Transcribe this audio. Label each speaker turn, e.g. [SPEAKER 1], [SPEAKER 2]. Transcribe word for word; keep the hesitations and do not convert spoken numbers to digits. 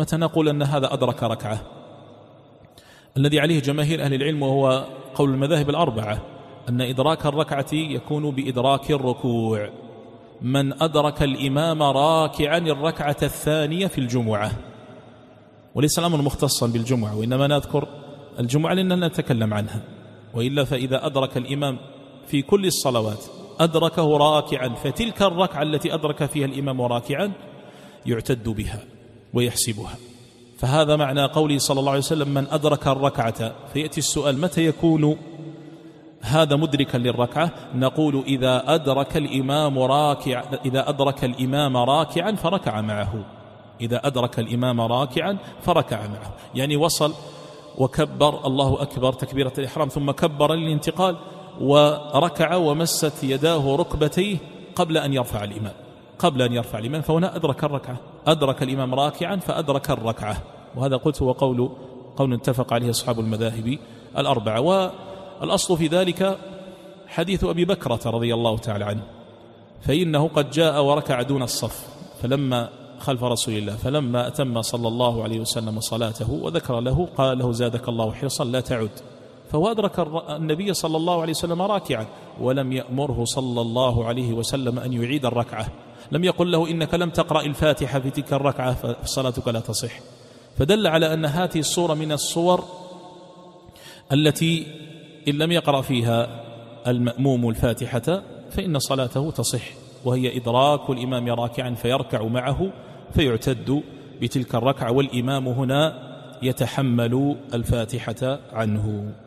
[SPEAKER 1] متى نقول أن هذا أدرك ركعة؟ الذي عليه جماهير أهل العلم وهو قول المذاهب الأربعة أن إدراك الركعة يكون بإدراك الركوع. من أدرك الإمام راكعا الركعة الثانية في الجمعة، وليس الأمر مختصا بالجمعة، وإنما نذكر الجمعة لأننا نتكلم عنها، وإلا فإذا أدرك الإمام في كل الصلوات أدركه راكعا، فتلك الركعة التي أدرك فيها الإمام راكعا يعتد بها ويحسبها. فهذا معنى قوله صلى الله عليه وسلم من أدرك الركعة. فيأتي السؤال متى يكون هذا مدركا للركعة؟ نقول إذا أدرك الإمام راكع إذا أدرك الإمام راكعا فركع معه إذا أدرك الإمام راكعا فركع معه، يعني وصل وكبر الله أكبر تكبيرة الإحرام ثم كبر للانتقال وركع ومست يداه ركبتيه قبل أن يرفع الإمام قبل أن يرفع الإمام فهنا أدرك الركعة، أدرك الإمام راكعا فأدرك الركعة. وهذا قلت هو قول قول اتفق عليه أصحاب المذاهب الأربعة. والأصل في ذلك حديث أبي بكرة رضي الله تعالى عنه، فإنه قد جاء وركع دون الصف فلما خلف رسول الله، فلما أتم صلى الله عليه وسلم صلاته وذكر له قال له زادك الله حرصا لا تعد، فهو أدرك النبي صلى الله عليه وسلم راكعا ولم يأمره صلى الله عليه وسلم أن يعيد الركعة، لم يقل له إنك لم تقرأ الفاتحة في تلك الركعة فصلاتك لا تصح. فدل على أن هذه الصورة من الصور التي إن لم يقرأ فيها المأموم الفاتحة فإن صلاته تصح، وهي إدراك الإمام راكعا فيركع معه فيعتد بتلك الركعة، والإمام هنا يتحمل الفاتحة عنه.